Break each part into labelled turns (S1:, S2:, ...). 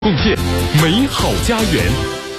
S1: 贡献美好家园。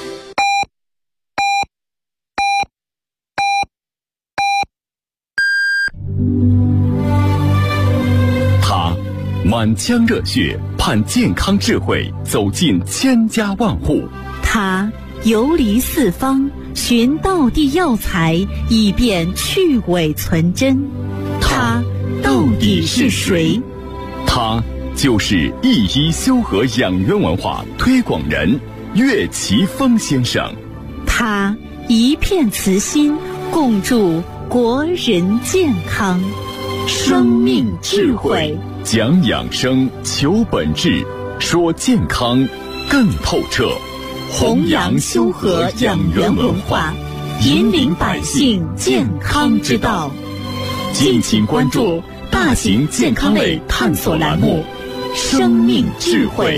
S1: 他满腔热血，盼健康智慧走进千家万户。
S2: 他游离四方，寻道地药材，以便去伪存真。他到底是谁？
S1: 他就是一一修和养元文化推广人岳奇峰先生。
S2: 他一片慈心，共筑国人健康。生命智慧，
S1: 讲养生，求本质，说健康更透彻。
S2: 弘扬修和养元文化，引领百姓健康之道。
S1: 敬请关注大型健康类探索栏目《生命智慧》。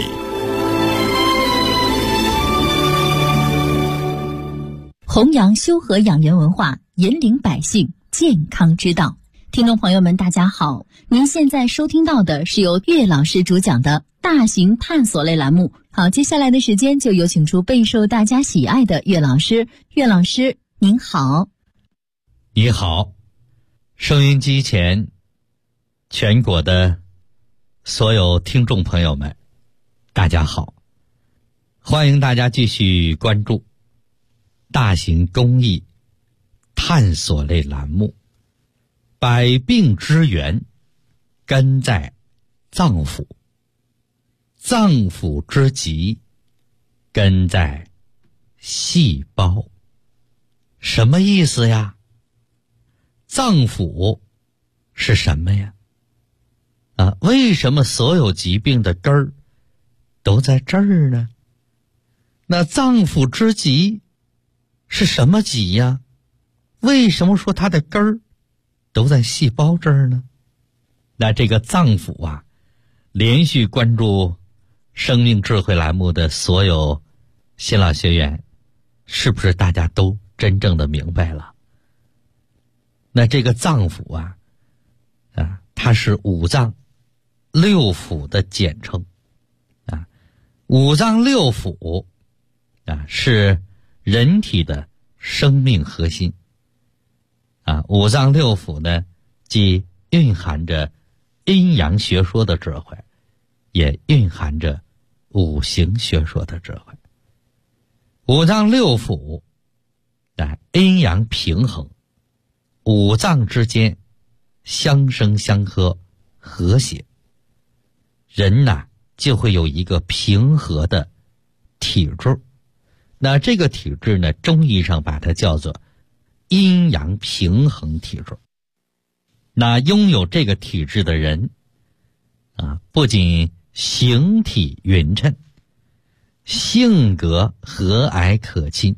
S3: 弘扬修和养元文化，引领百姓健康之道。听众朋友们，大家好，您现在收听到的是由岳老师主讲的大型探索类栏目。好，接下来的时间就有请出备受大家喜爱的岳老师。岳老师您好。
S4: 你好，收音机前全国的所有听众朋友们，大家好，欢迎大家继续关注大型公益探索类栏目百病之源根在脏腑，脏腑之疾根在细胞。什么意思呀？脏腑是什么呀？为什么所有疾病的根儿都在这儿呢？那脏腑之疾是什么疾呀？为什么说它的根儿都在细胞这儿呢？那这个脏腑啊，连续关注生命智慧栏目的所有新老学员，是不是大家都真正的明白了？那这个脏腑啊，它是五脏六腑的简称啊。五脏六腑是人体的生命核心啊。五脏六腑呢，既蕴含着阴阳学说的智慧，也蕴含着五行学说的智慧。五脏六腑阴阳平衡，五脏之间相生相克，和谐，人就会有一个平和的体质。那这个体质呢，中医上把它叫做阴阳平衡体质。那拥有这个体质的人不仅形体匀称，性格和蔼可亲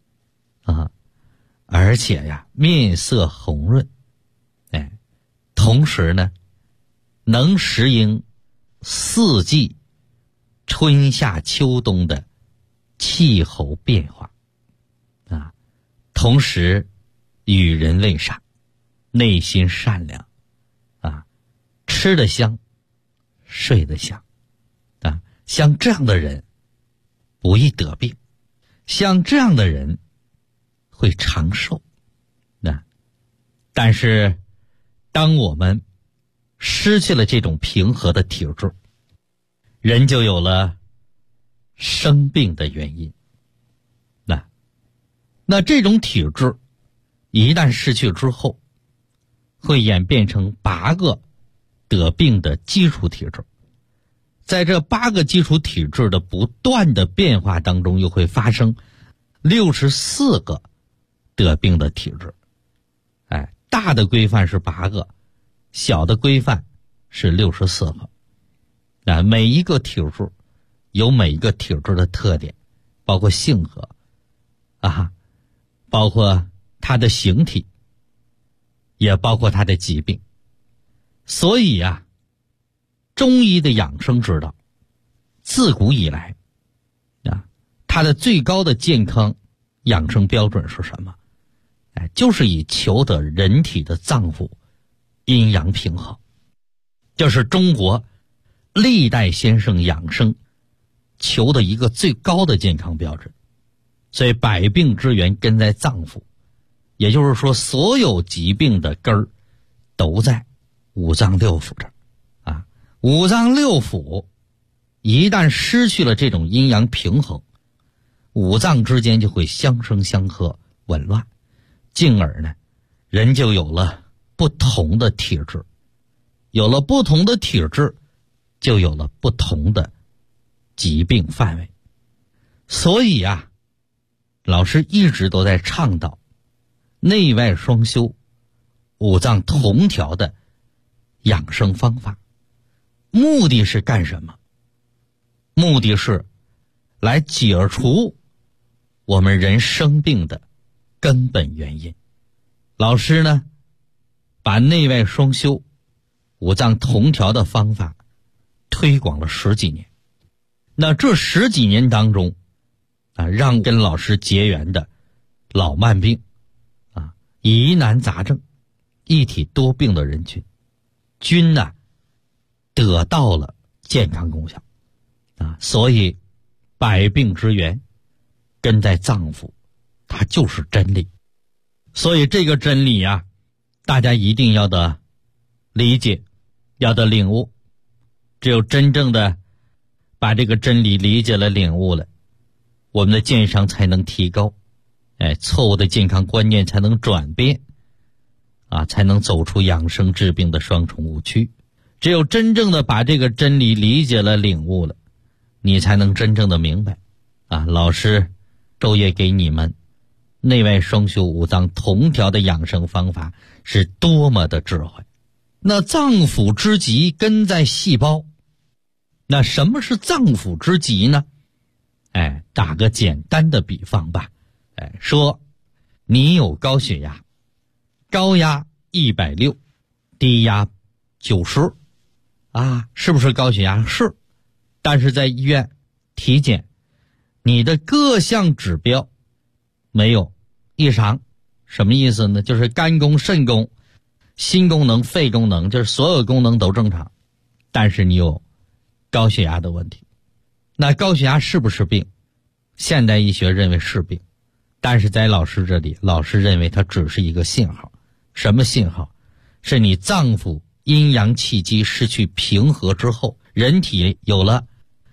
S4: 而且面色红润，同时呢，能适应四季春夏秋冬的气候变化同时与人为善，内心善良吃得香，睡得香像这样的人不易得病，像这样的人会长寿但是当我们失去了这种平和的体质，人就有了生病的原因。那这种体质一旦失去之后，会演变成8个得病的基础体质。在这8个基础体质的不断的变化当中，又会发生64个得病的体质。大的规范是8个，小的规范是64个。每一个体质有每一个体质的特点，包括性格包括它的形体，也包括它的疾病。所以中医的养生之道自古以来它的最高的健康养生标准是什么？就是以求得人体的脏腑阴阳平衡。这是中国历代先生养生求的一个最高的健康标准。所以百病之源根在脏腑，也就是说所有疾病的根儿都在五脏六腑这儿啊。五脏六腑一旦失去了这种阴阳平衡，五脏之间就会相生相克，紊乱，进而呢人就有了不同的体质，有了不同的体质就有了不同的疾病范围。所以啊，老师一直都在倡导内外双修、五脏同调的养生方法。目的是干什么？目的是来解除我们人生病的根本原因。老师呢，把内外双修、五脏同调的方法推广了10几年。那这10几年当中啊，让跟老师结缘的老慢病啊、疑难杂症、一体多病的人群均呢得到了健康功效啊。所以百病之源根在脏腑，它就是真理。所以这个真理啊，大家一定要的理解，要的领悟。只有真正的把这个真理理解了、领悟了，我们的健康才能提高，错误的健康观念才能转变啊，才能走出养生治病的双重误区。只有真正的把这个真理理解了、领悟了，你才能真正的明白啊，老师昼夜给你们内外双修、五脏同调的养生方法是多么的智慧。那脏腑之疾根在细胞，那什么是脏腑之疾呢？打个简单的比方吧，说你有高血压，高压160，低压90啊，是不是高血压？是。但是在医院体检，你的各项指标没有异常。什么意思呢？就是肝功、肾功、心功能、肺功能，就是所有功能都正常，但是你有高血压的问题。那高血压是不是病？现代医学认为是病，但是在老师这里，老师认为它只是一个信号。什么信号？是你脏腑阴阳气机失去平和之后，人体有了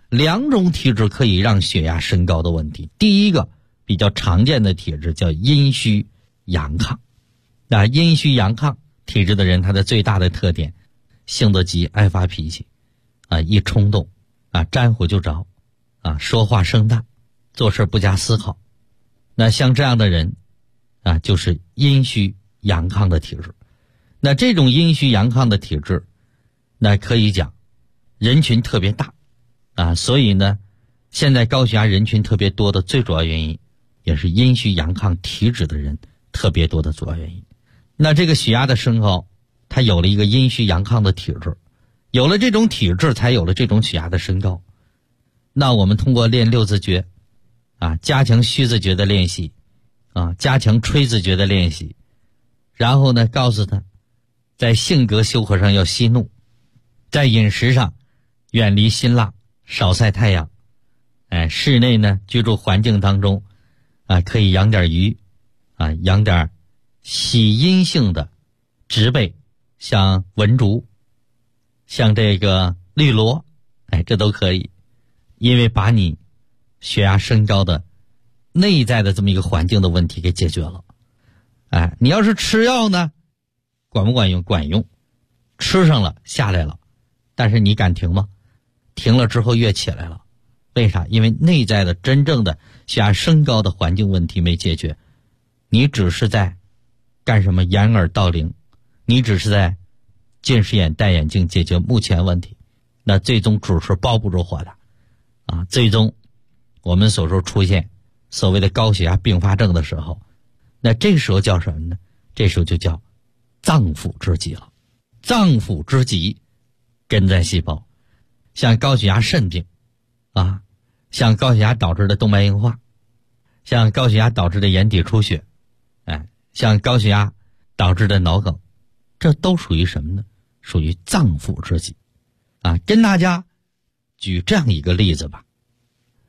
S4: 2种体质可以让血压升高的问题。第一个比较常见的体质叫阴虚阳亢。那阴虚阳亢体质的人，他的最大的特点，性子急，爱发脾气啊，一冲动啊，沾火就着啊，说话声大，做事不加思考。那像这样的人啊，就是阴虚阳亢的体质。那这种阴虚阳亢的体质，那可以讲人群特别大啊，所以呢，现在高血压人群特别多的最主要原因，也是阴虚阳亢体质的人特别多的主要原因。那这个血压的升高，它有了一个阴虚阳亢的体质，有了这种体质，才有了这种血压的升高。那我们通过练6字诀啊，加强虚字诀的练习啊，加强吹字诀的练习，然后呢，告诉他在性格修和上要息怒，在饮食上远离辛辣，少晒太阳，室内呢居住环境当中啊，可以养点鱼啊，养点喜阴性的植被，像文竹，像这个绿萝，这都可以。因为把你血压升高的内在的这么一个环境的问题给解决了。你要是吃药呢，管不管用？管用，吃上了下来了，但是你敢停吗？停了之后越起来了。为啥？因为内在的真正的血压升高的环境问题没解决，你只是在干什么？掩耳盗铃，你只是在近视眼戴眼镜解决目前问题，那最终纸是包不住火的啊！最终我们所说出现所谓的高血压并发症的时候，那这时候叫什么呢？这时候就叫脏腑之疾了。脏腑之疾根在细胞，像高血压肾病啊，像高血压导致的动脉硬化，像高血压导致的眼底出血，像高血压导致的脑梗，这都属于什么呢？属于脏腑之疾啊。跟大家举这样一个例子吧，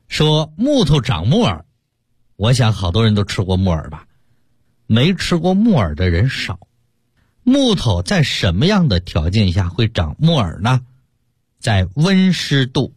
S4: 说木头长木耳，我想好多人都吃过木耳吧，没吃过木耳的人少。木头在什么样的条件下会长木耳呢？在温湿度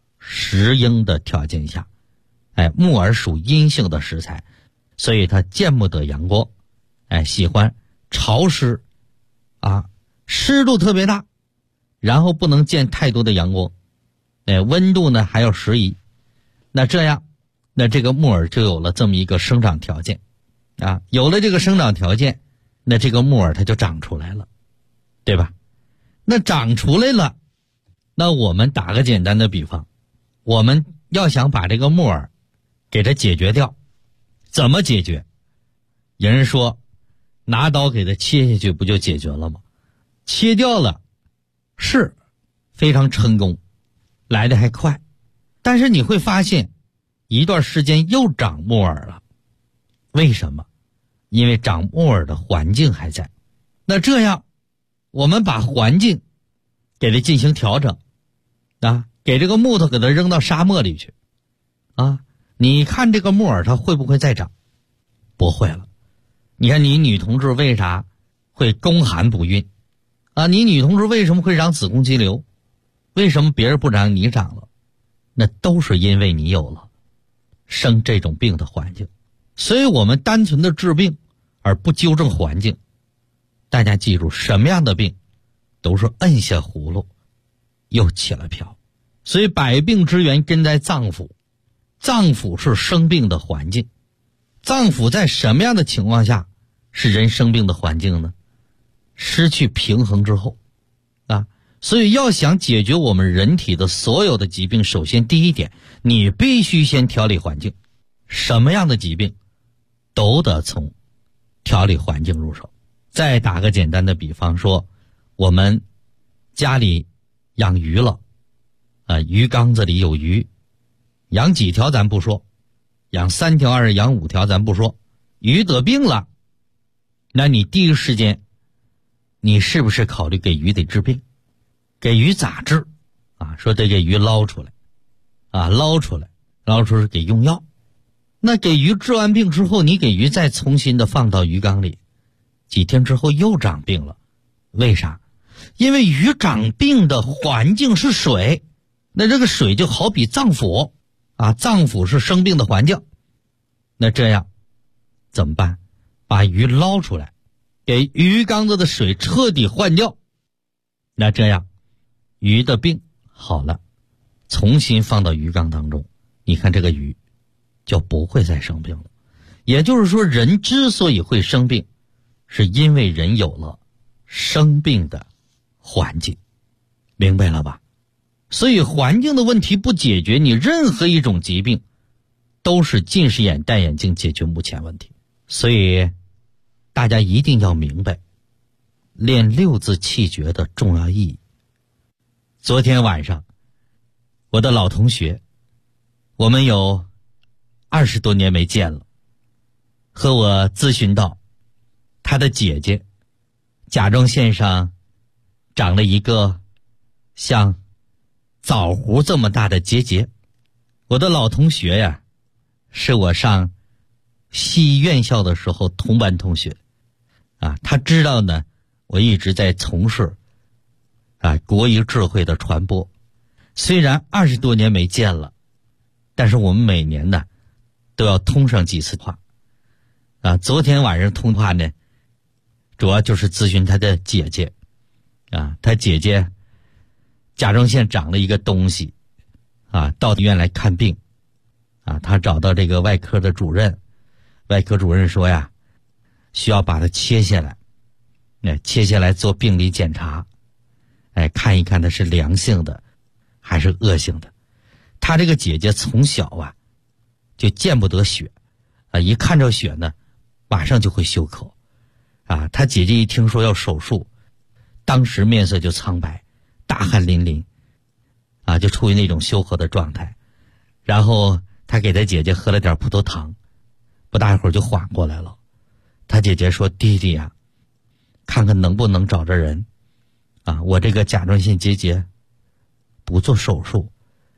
S4: 10英的条件下。木耳属阴性的食材，所以它见不得阳光，喜欢潮湿湿度特别大，然后不能见太多的阳光，温度呢还要适宜。那这样，那这个木耳就有了这么一个生长条件有了这个生长条件，那这个木耳它就长出来了，对吧？那长出来了，那我们打个简单的比方，我们要想把这个木耳给它解决掉，怎么解决？有人说拿刀给它切下去不就解决了吗？切掉了是非常成功，来得还快，但是你会发现一段时间又长木耳了。为什么？因为长木耳的环境还在。那这样我们把环境给它进行调整给这个木头给它扔到沙漠里去你看这个木耳它会不会再长？不会了。你看你女同志为啥会宫寒不孕你女同志为什么会长子宫肌瘤？为什么别人不长你长了？那都是因为你有了生这种病的环境。所以我们单纯的治病而不纠正环境，大家记住，什么样的病都是摁下葫芦又起了瓢。所以百病之源根在脏腑，脏腑是生病的环境。脏腑在什么样的情况下是人生病的环境呢？失去平衡之后所以要想解决我们人体的所有的疾病，首先第一点，你必须先调理环境。什么样的疾病都得从调理环境入手。再打个简单的比方说，我们家里养鱼了鱼缸子里有鱼，养几条咱不说，养3条还是养5条咱不说，鱼得病了，那你第一时间你是不是考虑给鱼得治病？给鱼咋治说得给鱼捞出来捞出来给用药。那给鱼治完病之后，你给鱼再重新的放到鱼缸里，几天之后又长病了。为啥？因为鱼长病的环境是水，那这个水就好比脏腑脏腑是生病的环境。那这样怎么办？把鱼捞出来，给鱼缸子的水彻底换掉。那这样鱼的病好了，重新放到鱼缸当中，你看这个鱼就不会再生病了。也就是说，人之所以会生病，是因为人有了生病的环境。明白了吧？所以环境的问题不解决，你任何一种疾病都是近视眼戴眼镜解决目前问题。所以大家一定要明白练6字气诀的重要意义。昨天晚上我的老同学，我们有20多年没见了，和我咨询到他的姐姐甲状腺上长了一个像枣核这么大的结节。我的老同学呀，是我上西医院校的时候同班同学他知道呢我一直在从事国医智慧的传播。虽然20多年没见了，但是我们每年呢都要通上几次话昨天晚上通话呢，主要就是咨询他的姐姐他姐姐甲状腺长了一个东西到医院来看病他找到这个外科的主任，外科主任说呀，需要把它切下来，切下来做病理检查，看一看它是良性的还是恶性的。他这个姐姐从小就见不得血一看着血呢马上就会休克他姐姐一听说要手术，当时面色就苍白，大汗淋漓就处于那种休克的状态。然后他给他姐姐喝了点葡萄糖，不大一会儿就缓过来了。他姐姐说，弟弟看看能不能找着人我这个甲状腺结节不做手术，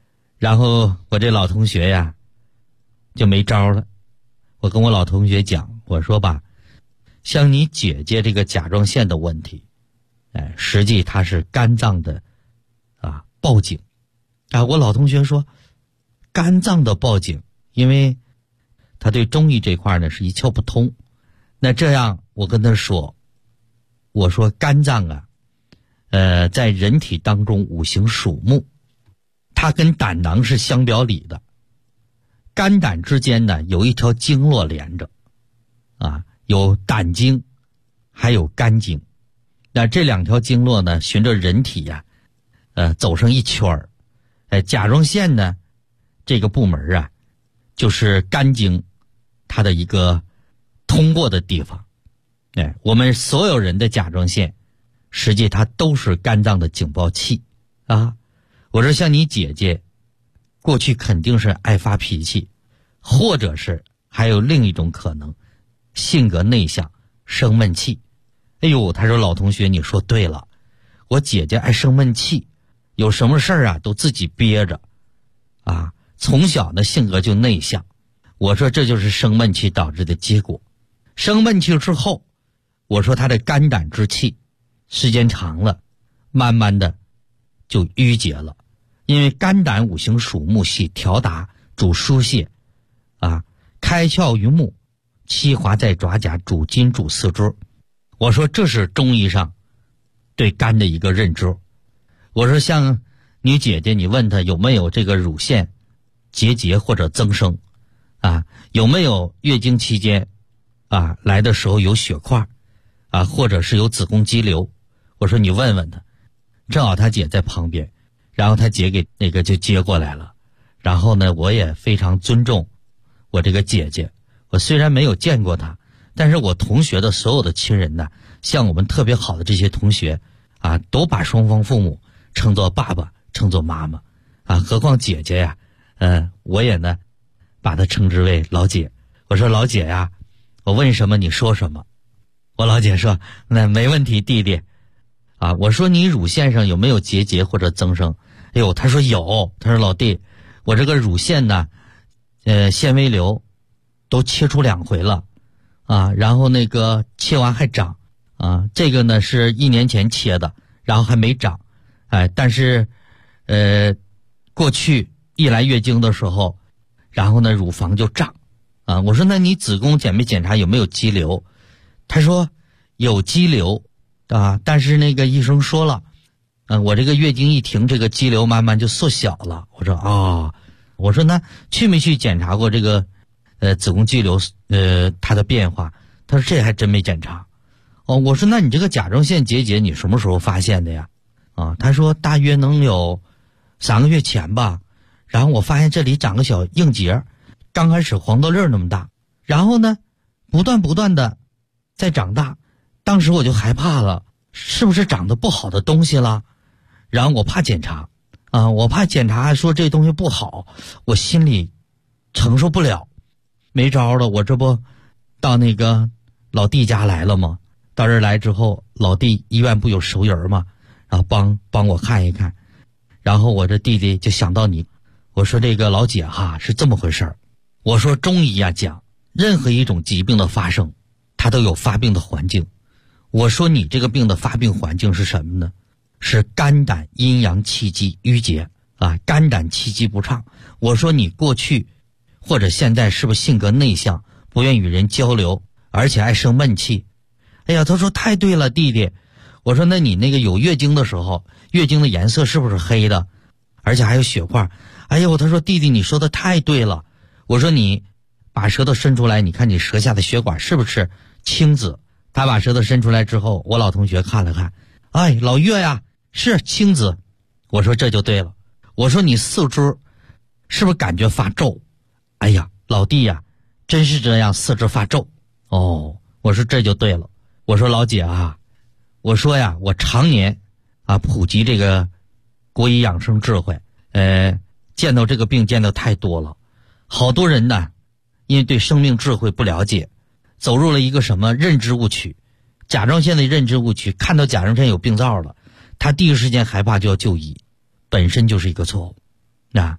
S4: 然后我这老同学呀就没招了，我跟我老同学讲，我说吧，像你姐姐这个甲状腺的问题，实际它是肝脏的报警我老同学说肝脏的报警，因为他对中医这块呢是一窍不通。那这样我跟他说，我说肝脏在人体当中五行属木，它跟胆囊是相表里的，肝胆之间呢有一条经络连着有胆经还有肝经。那这两条经络呢循着人体走上一圈儿。甲状腺呢这个部门就是肝经它的一个通过的地方。我们所有人的甲状腺实际它都是肝脏的警报器我说像你姐姐过去肯定是爱发脾气，或者是还有另一种可能，性格内向，生闷气。他说老同学你说对了，我姐姐爱生闷气，有什么事儿都自己憋着从小的性格就内向。我说这就是生闷气导致的结果。生闷气之后，我说他的肝胆之气时间长了慢慢的就淤结了。因为肝胆五行属木系调达，主疏泄开窍于目，气滑在爪甲，主筋主四肢。我说这是中医上对肝的一个认知。我说像你姐姐，你问她有没有这个乳腺结节或者增生有没有月经期间来的时候有血块或者是有子宫肌瘤。我说你问问她，正好她姐在旁边，然后她姐给那个就接过来了。然后呢我也非常尊重我这个姐姐，我虽然没有见过她，但是我同学的所有的亲人呢，像我们特别好的这些同学都把双方父母称作爸爸，称作妈妈何况姐姐我也呢把她称之为老姐。我说老姐我问什么你说什么。我老姐说那没问题弟弟我说你乳腺上有没有结节或者增生。她说有。她说老弟，我这个乳腺呢纤维瘤都切出2回了然后那个切完还长这个呢是1年前切的，然后还没长但是过去一来月经的时候，然后呢乳房就胀我说那你子宫检没检查有没有肌瘤。他说有肌瘤但是那个医生说了我这个月经一停，这个肌瘤慢慢就缩小了。我说我说那去没去检查过这个子宫肌瘤它的变化。他说这还真没检查。我说那你这个甲状腺结节你什么时候发现的呀？他说大约能有3个月前吧。然后我发现这里长个小硬结，刚开始黄豆粒那么大，然后呢不断的在长大。当时我就害怕了，是不是长得不好的东西了？然后我怕检查我怕检查说这东西不好，我心里承受不了。没招了，我这不到那个老弟家来了吗？到这儿来之后，老弟医院不有熟人吗？然后帮我看一看。然后我这弟弟就想到你，我说这个老姐是这么回事儿。我说中医讲任何一种疾病的发生，它都有发病的环境。我说你这个病的发病环境是什么呢？是肝胆阴阳气机淤结肝胆气机不畅。我说你过去或者现在是不是性格内向，不愿与人交流，而且爱生闷气？他说太对了弟弟。我说那你那个有月经的时候，月经的颜色是不是黑的，而且还有血块？他说弟弟你说的太对了。我说你把舌头伸出来，你看你舌下的血管是不是青紫？他把舌头伸出来之后，我老同学看了看，老岳呀，是青紫。我说这就对了。我说你四肢是不是感觉发皱？老弟呀，真是这样，四肢发皱。我说这就对了。我说老姐我说呀，我常年普及这个国医养生智慧，见到这个病见到太多了。好多人呢因为对生命智慧不了解，走入了一个什么认知误区，甲状腺的认知误区，看到甲状腺有病灶了，他第一时间害怕就要就医，本身就是一个错误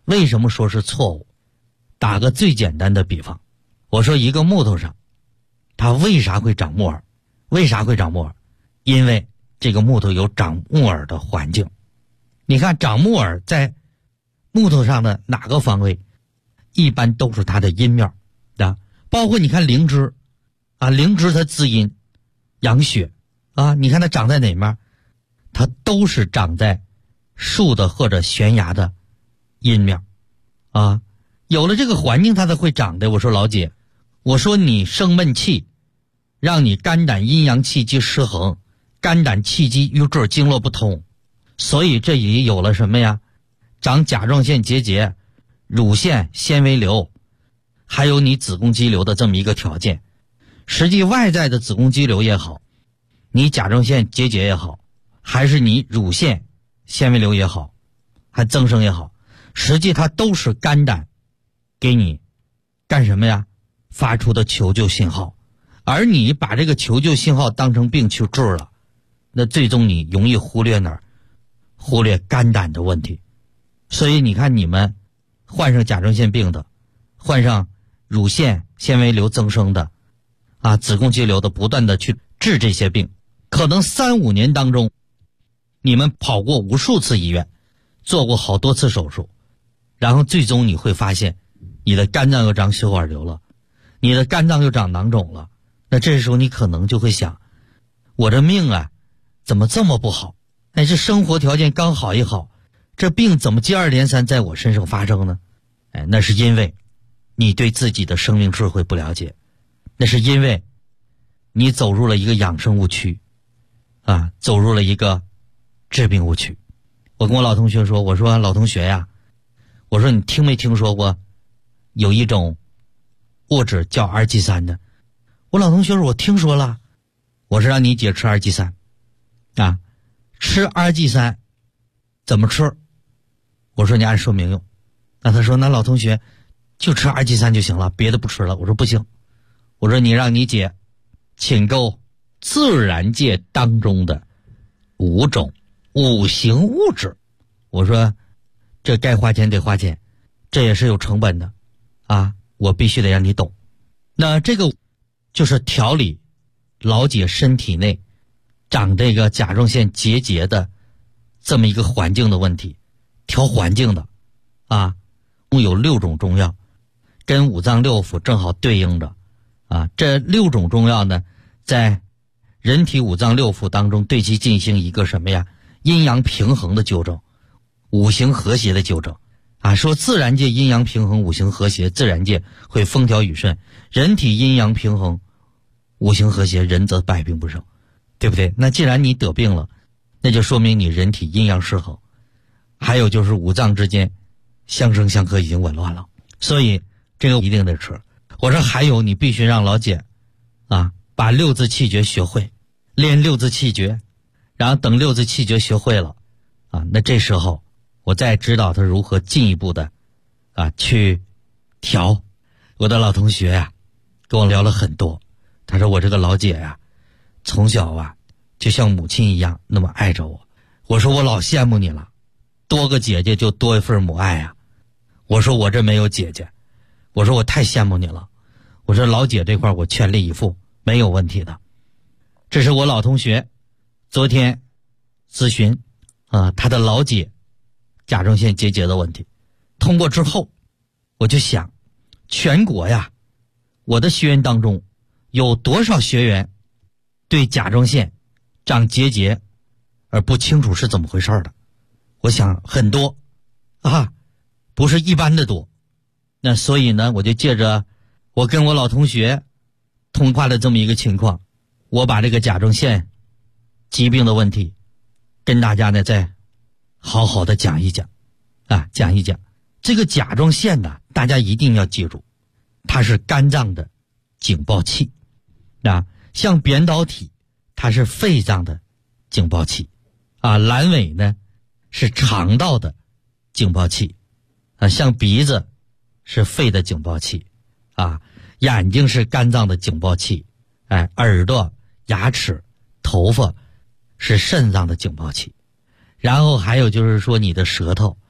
S4: 为什么说是错误？打个最简单的比方，我说一个木头上，它为啥会长木耳？为啥会长木耳？因为这个木头有长木耳的环境。你看长木耳在木头上的哪个方位？一般都是它的阴面啊，包括你看灵芝啊，灵芝它滋阴养血啊，你看它长在哪面？它都是长在树的或者悬崖的阴面啊。有了这个环境它才会长的。我说老姐，我说你生闷气，让你肝胆阴阳气机失衡，肝胆气机瘀滞，经络不通，所以这里有了什么呀？长甲状腺结节、乳腺纤维瘤，还有你子宫肌瘤的这么一个条件。实际外在的子宫肌瘤也好，你甲状腺结节也好，还是你乳腺纤维瘤也好，还增生也好，实际它都是肝胆给你干什么呀？发出的求救信号。而你把这个求救信号当成病去治了，那最终你容易忽略哪儿？忽略肝胆的问题。所以你看，你们患上甲状腺病的，患上乳腺纤维瘤增生的啊，子宫肌瘤的，不断的去治这些病，可能3-5年当中你们跑过无数次医院，做过好多次手术，然后最终你会发现你的肝脏又长血管瘤了，你的肝脏又长囊肿了。那这时候你可能就会想，我这命啊怎么这么不好？哎，这生活条件刚好一好，这病怎么接二连三在我身上发生呢？哎，那是因为你对自己的生命智慧不了解，那是因为你走入了一个养生误区啊，走入了一个治病误区。我跟我老同学说，我说老同学呀，我说你听没听说过有一种物质叫2G3的？我老同学说我听说了。我说让你姐吃2G3啊，吃2G3怎么吃？我说你按说明用。那他说那老同学就吃2G3就行了，别的不吃了。我说不行，我说你让你姐请购自然界当中的5种五行物质。我说这该花钱得花钱，这也是有成本的啊，我必须得让你懂。那这个就是调理老姐身体内长这个甲状腺结节的这么一个环境的问题，调环境的啊，共有6种中药，跟五脏六腑正好对应着啊。这6种中药呢，在人体五脏六腑当中对其进行一个什么呀？阴阳平衡的纠正，五行和谐的纠正啊。说自然界阴阳平衡，五行和谐，自然界会风调雨顺；人体阴阳平衡，五行和谐，人则百病不生，对不对？那既然你得病了，那就说明你人体阴阳失衡，还有就是五脏之间相生相克已经紊乱了，所以这个一定得吃。我说还有，你必须让老姐啊把6字气诀学会，练6字气诀，然后等6字气诀学会了啊，那这时候我再指导她如何进一步的啊去调。我的老同学呀跟我聊了很多，他说我这个老姐呀从小啊就像母亲一样那么爱着我。我说我老羡慕你了，多个姐姐就多一份母爱呀。我说我这没有姐姐，我说我太羡慕你了。我说老姐这块我全力以赴，没有问题的。这是我老同学昨天咨询啊，他的老姐甲状腺结节的问题，通过之后我就想，全国呀我的学员当中有多少学员对甲状腺长结节而不清楚是怎么回事的？我想很多啊，不是一般的多。那所以呢，我就借着我跟我老同学通话的这么一个情况，我把这个甲状腺疾病的问题跟大家呢再好好的讲一讲啊，讲一讲。这个甲状腺呢，大家一定要记住，它是肝脏的警报器啊，像扁桃体它是肺脏的警报器啊，阑尾呢是肠道的警报器啊，像鼻子是肺的警报器啊，眼睛是肝脏的警报器，哎，耳朵、牙齿、头发是肾脏的警报器，然后还有就是说你的舌头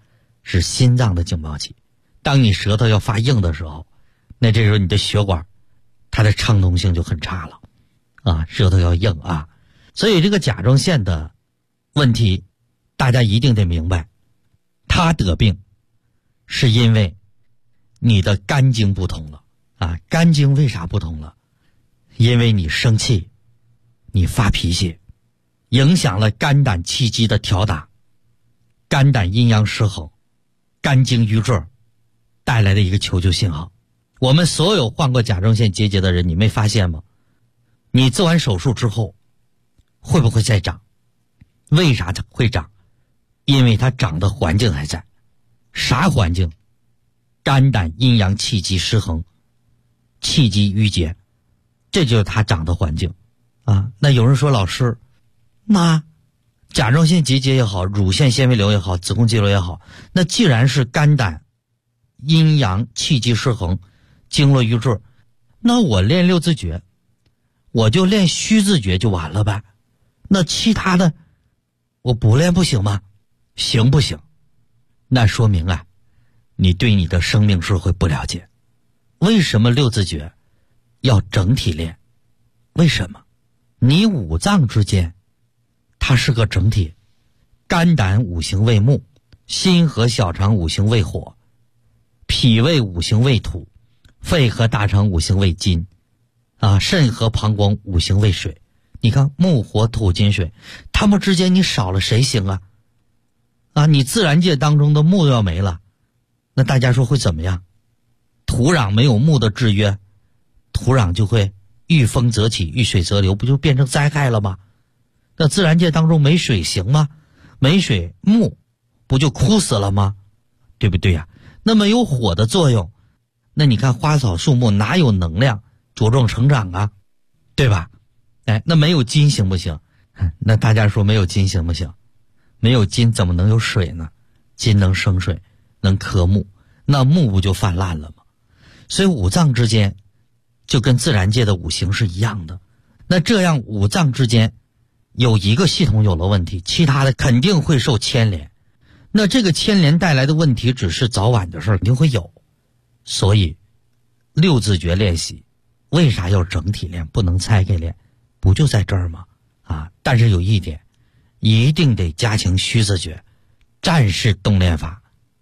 S4: 是心脏的警报器。当你舌头要发硬的时候，那这时候你的血管它的畅通性就很差了啊，舌头要硬啊。所以这个甲状腺的问题大家一定得明白，他得病是因为你的肝经不通了啊。肝经为啥不通了？因为你生气，你发脾气，影响了肝胆气机的调达，肝胆阴阳失衡，肝经瘀滞带来的一个求救信号。我们所有患过甲状腺结节的人，你没发现吗？你做完手术之后会不会再长？为啥它会长？因为它长的环境还在。啥环境？肝胆阴阳气机失衡，气机郁结，这就是它长的环境啊。那有人说，老师，那甲状腺结节也好，乳腺纤维瘤也好，子宫肌瘤也好，那既然是肝胆阴阳气机失衡，经络瘀滞，那我练六字诀，我就练虚字诀就完了呗？那其他的我不练不行吗？行不行？那说明啊，你对你的生命智慧不了解。为什么六字诀要整体练？为什么？你五脏之间它是个整体，肝胆五行为木，心和小肠五行为火，脾胃五行为土，肺和大肠五行为金啊，肾和膀胱五行为水。你看木火土金水，它们之间你少了谁行啊？啊，你自然界当中的木要没了，那大家说会怎么样？土壤没有木的制约，土壤就会遇风则起，遇水则流，不就变成灾害了吗？那自然界当中没水行吗？没水木不就枯死了吗？对不对呀？那么有火的作用，那你看花草树木哪有能量茁壮成长啊？对吧？哎，那没有金行不行？那大家说没有金行不行？没有金怎么能有水呢？金能生水，能克木，那木不就泛滥了吗？所以五脏之间就跟自然界的五行是一样的。那这样五脏之间有一个系统有了问题，其他的肯定会受牵连。那这个牵连带来的问题只是早晚的事儿，肯定会有。所以六字诀练习为啥要整体练，不能拆开练？不就在这儿吗？啊！但是有一点，一定得加强虚字诀，战士动练法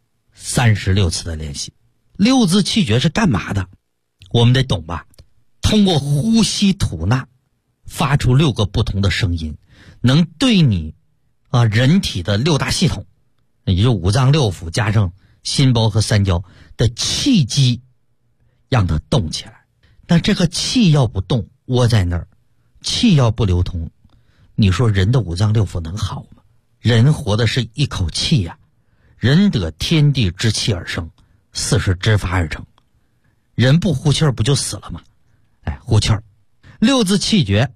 S4: 36次的练习。六字气诀是干嘛的？我们得懂吧？通过呼吸吐纳发出6个不同的声音，能对你人体的6大系统，也就五脏六腑加上心包和三焦的气机让它动起来。那这个气要不动，窝在那儿，气要不流通，你说人的五脏六腑能好吗？人活的是一口气呀，人得天地之气而生，4是之发而成。人不呼气儿不就死了吗？哎，呼气儿。六字气诀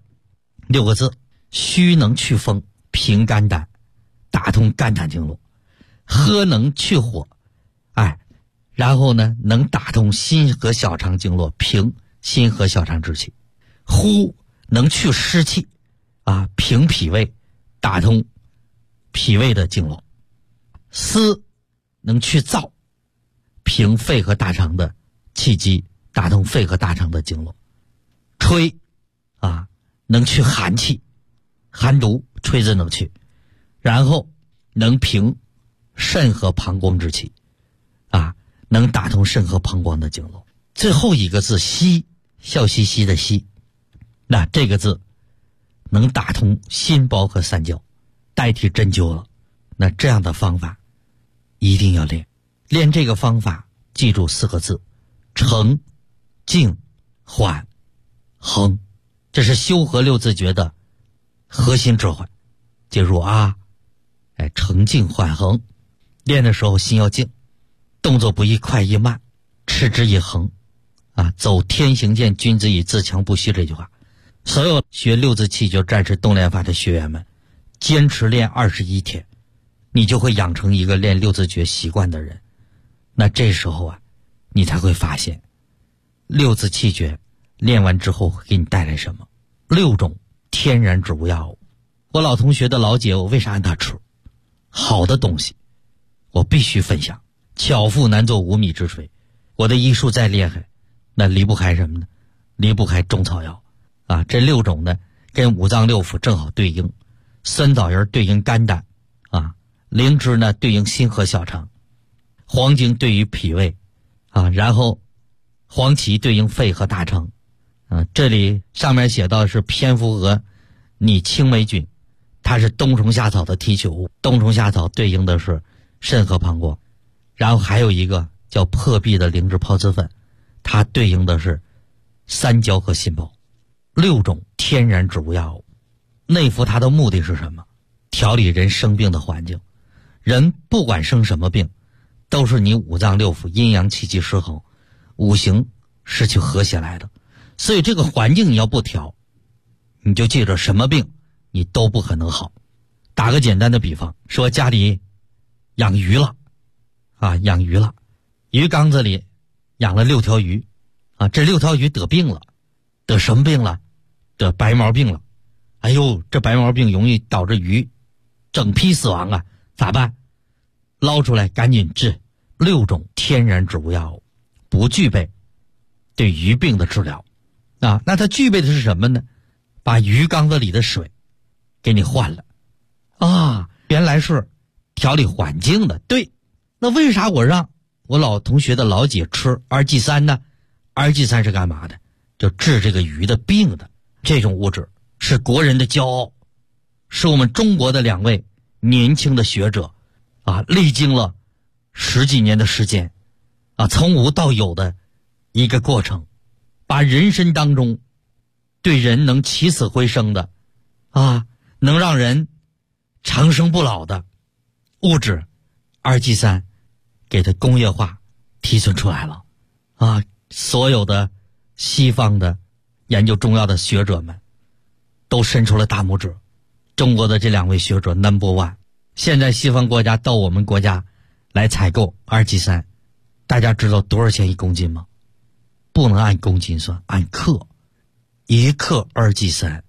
S4: 6个字：虚能去风，平肝胆，打通肝胆经络；喝能去火，然后呢能打通心和小肠经络，平心和小肠之气；呼能去湿气，平脾胃，打通脾胃的经络；思能去燥，平肺和大肠的气机，打通肺和大肠的经络；吹能去寒气，寒毒吹子能去，然后能平肾和膀胱之气，能打通肾和膀胱的经络。最后一个字息，笑嘻嘻的息，那这个字能打通心包和三焦，代替针灸了。那这样的方法一定要练。练这个方法记住4个字：诚、静、缓、恒。这是修和六字诀的核心智慧。记住诚、静、缓、恒。练的时候心要静，动作不一快一慢，持之以恒走天行健，君子以自强不息这句话。所有学六字气诀战士动练法的学员们，坚持练21天，你就会养成一个练六字诀习惯的人。那这时候你才会发现六字气诀练完之后会给你带来什么？6种天然植物药物。我老同学的老姐，我为啥让他吃好的东西？ 我必须分享。巧妇难做无米之炊，我的医术再厉害，那离不开什么呢？离不开中草药啊。这6种呢，跟五脏六腑正好对应。酸枣仁对应肝胆啊，灵芝呢对应心和小肠，黄精对于脾胃啊，然后黄芪对应肺和大肠啊。这里上面写到的是蝙蝠蛾拟青霉菌，它是冬虫夏草的提取物，冬虫夏草对应的是肾和膀胱。然后还有一个叫破壁的灵芝孢子粉，它对应的是三焦和心包。6种天然植物药物，内服它的目的是什么？调理人生病的环境。人不管生什么病，都是你五脏六腑阴阳气机失衡，五行失去和谐来的。所以这个环境你要不调，你就记着什么病你都不可能好。打个简单的比方，说家里养鱼了啊，养鱼了，鱼缸子里养了6条鱼啊，这6条鱼得病了，得什么病了？得白毛病了。哎呦，这白毛病容易导致鱼整批死亡啊，咋办？捞出来赶紧治。6种天然植物药物不具备对鱼病的治疗啊，那它具备的是什么呢？把鱼缸子里的水给你换了啊，原来是调理环境的。对，那为啥我让我老同学的老姐吃2G3呢？2G3是干嘛的？就治这个鱼的病的。这种物质是国人的骄傲，是我们中国的2位年轻的学者啊，历经了10几年的时间啊，从无到有的一个过程，把人参当中对人能起死回生的啊，能让人长生不老的物质2G3给它工业化提纯出来了啊！所有的西方的研究中药的学者们都伸出了大拇指，中国的这2位学者 No.1。 现在西方国家到我们国家来采购2G3，大家知道多少钱1公斤吗？不能按公斤算，按克。1克2G3，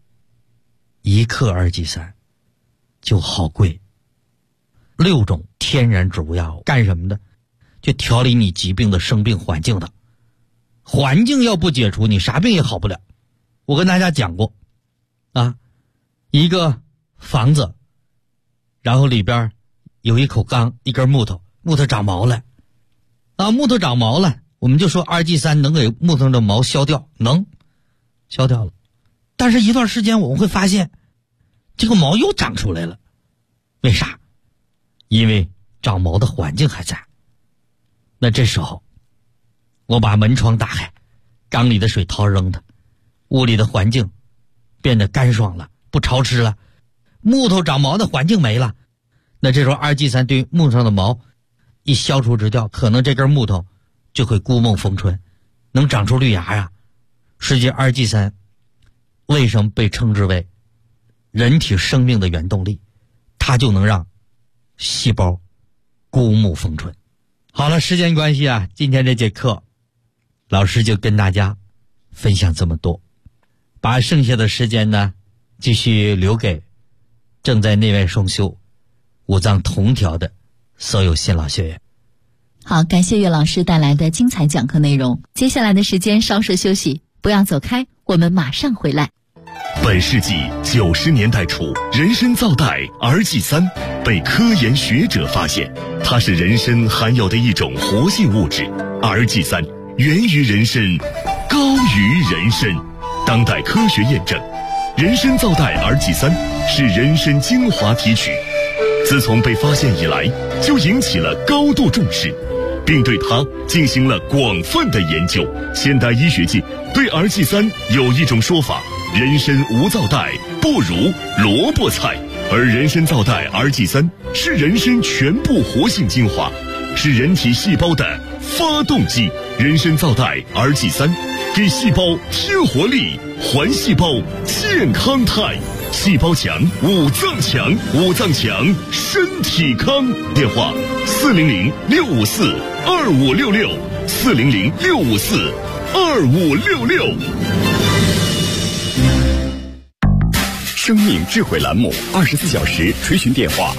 S4: 1克2G3就好贵。6种天然植物药物干什么的？就调理你疾病的生病环境的。环境要不解除，你啥病也好不了。我跟大家讲过啊，一个房子，然后里边有一口缸，一根木头长毛了啊，木头长毛了，我们就说2G3能给木头的毛消掉，能消掉了。但是一段时间我们会发现这个毛又长出来了，为啥？因为长毛的环境还在。那这时候我把门窗打开，缸里的水掏扔它，屋里的环境变得干爽了，不潮湿了，木头长毛的环境没了。那这时候2G3对木头上的毛一消除之掉，可能这根木头就会孤梦逢春，能长出绿芽呀。实际 2G3为什么被称之为人体生命的原动力？它就能让细胞孤木逢春。好了，时间关系啊，今天这节课老师就跟大家分享这么多，把剩下的时间呢继续留给正在内外双修五脏同调的所有新老学员。
S3: 好，感谢岳老师带来的精彩讲课内容。接下来的时间稍事休息，不要走开，我们马上回来。
S1: 本世纪90年代初，人参皂苷 2G3 被科研学者发现，它是人参含有的一种活性物质。2G3 源于人参，高于人参。当代科学验证，人参皂苷 2G3 是人参精华提取，自从被发现以来，就引起了高度重视，并对它进行了广泛的研究。现代医学界对 2G3 有一种说法：人参无皂苷不如萝卜菜，而人参皂苷 2G3 是人参全部活性精华，是人体细胞的发动机。人参皂苷 2G3 给细胞添活力，还细胞健康态。细胞强，五脏强，五脏强，身体康。电话400-654-2566，400-654-2566。生命智慧栏目，24小时垂询电话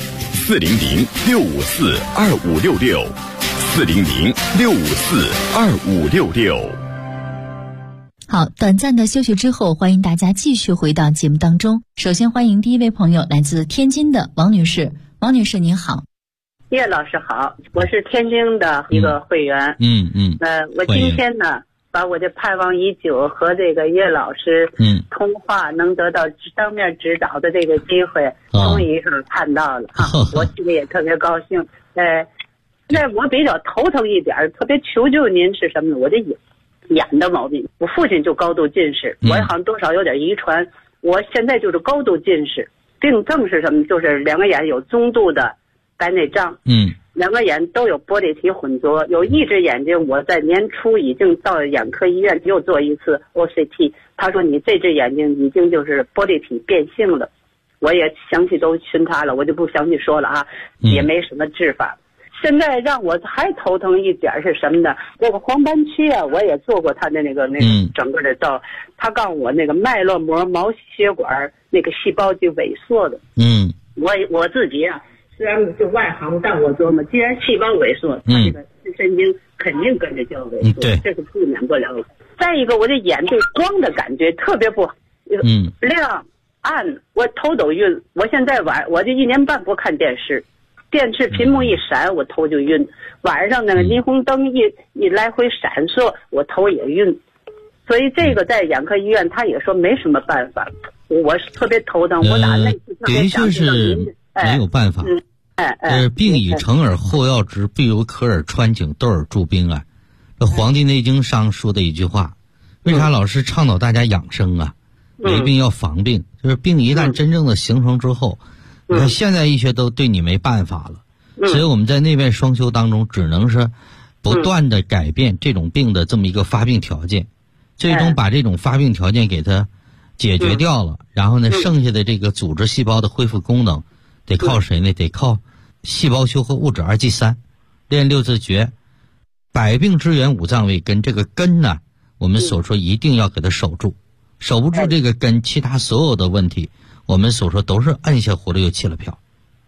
S1: ，400-654-2566，400-654-2566。
S3: 好，短暂的休息之后，欢迎大家继续回到节目当中。首先欢迎第一位朋友，来自天津的王女士。王女士您好。
S5: 叶老师好，我是天津的一个会员。我今天呢，把我的盼望已久和这个叶老师通话能得到当面指导的这个机会，终于是看到了啊！我心里也特别高兴。那我比较头疼一点，特别求救您是什么呢？我这眼的毛病，我父亲就高度近视，我好像多少有点遗传。我现在就是高度近视，病症是什么？就是两个眼有中度的白内障，两个眼都有玻璃体混浊，有一只眼睛我在年初已经到眼科医院又做一次 OCT， 他说你这只眼睛已经就是玻璃体变性了，我也详细都询他了，我就不详细说了啊，也没什么治法。现在让我还头疼一点是什么呢？这个黄斑区啊，我也做过他的那个整个的照，他告诉我那个脉络膜毛血管那个细胞就萎缩的。我自己啊，虽然就外行，但我琢磨，既然细胞萎缩，它这个神经肯定跟着就要萎缩，这是避免不了的。再一个，我这眼对光的感觉特别不好，亮暗，我头都晕。我现在我这1年半不看电视。电视屏幕一闪，我头就晕；晚上那个霓虹灯一来回闪烁，我头也晕。所以这个在眼科医院，他也说没什么办法。我是特别头疼，我打那次特别想知道您
S4: 没有办法。病已成而后要之，必有可而穿井，斗而助兵啊。这《黄帝内经》上说的一句话，为啥老是倡导大家养生啊？没病要防病，就是病一旦真正的形成之后。你看现在医学都对你没办法了，所以我们在内外双修当中只能是不断的改变这种病的这么一个发病条件，最终把这种发病条件给它解决掉了，然后呢剩下的这个组织细胞的恢复功能得靠谁呢？得靠细胞修合物质2G3，练6字诀，百病之源五脏为根，这个根呢我们所说一定要给它守住，守不住这个根，其他所有的问题我们所说都是按下火了又起了瓢。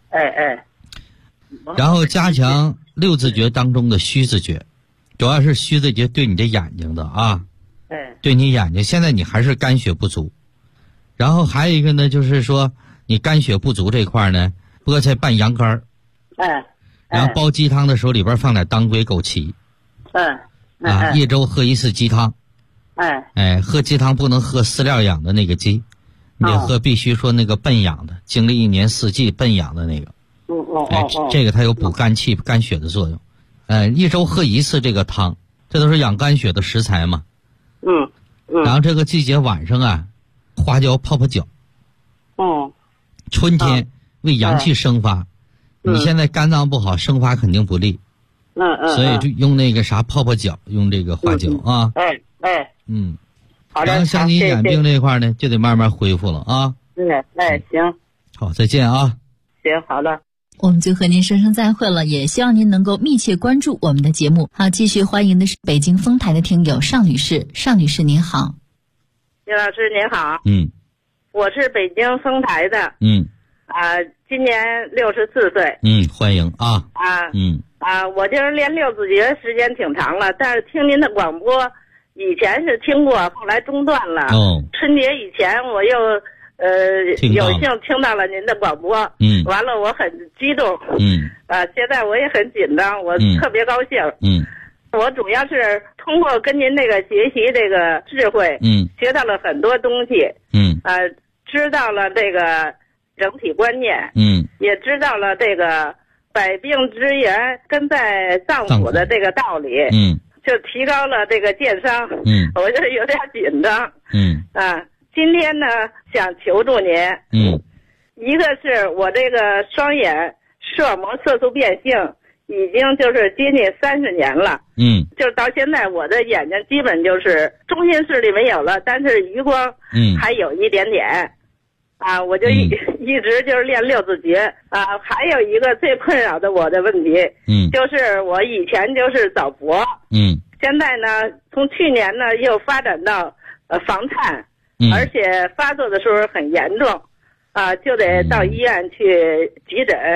S4: 然后加强6字诀当中的虚字诀，主要是虚字诀对你的眼睛的啊，对你眼睛，现在你还是肝血不足，然后还有一个呢就是说你肝血不足这块呢，菠菜拌羊肝然后煲鸡汤的时候里边放点当归枸杞一周喝1次鸡汤，喝鸡汤不能喝饲料养的那个鸡，你得喝必须说那个笨养的，经历1年4季笨养的那个。这个它有补肝气肝血的作用。1周喝1次这个汤，这都是养肝血的食材嘛。然后这个季节晚上啊，花椒泡泡脚。春天为阳气生发，你现在肝脏不好，生发肯定不利。所以就用那个啥泡泡脚，用这个花椒啊。然后像你眼病这块呢，就得慢慢恢复了啊。
S5: 行。
S4: 好，再见啊。
S5: 行，好了。
S3: 我们就和您说声再会了，也希望您能够密切关注我们的节目。好，继续欢迎的是北京丰台的听友邵女士。邵女士您好。
S5: 叶老师您好。我是北京丰台的。今年64岁。
S4: 欢迎啊。
S5: 我就是练6字诀时间挺长了，但是听您的广播以前是听过，后来中断了。春节以前我又有幸听到了您的广播。完了我很激动。现在我也很紧张，我特别高兴。我主要是通过跟您那个学习这个智慧，学到了很多东西。知道了这个整体观念。也知道了这个百病之源根在脏腑的这个道理。就提高了这个健商。我就有点紧张。今天呢想求助您。一个是我这个双眼视网膜色素变性已经就是接近30年了。就是到现在我的眼睛基本就是中心视力没有了，但是余光还有一点点。我就一直就是练6字诀。还有一个最困扰的我的问题，就是我以前就是早搏。现在呢从去年呢又发展到房颤。而且发作的时候很严重，就得到医院去急诊，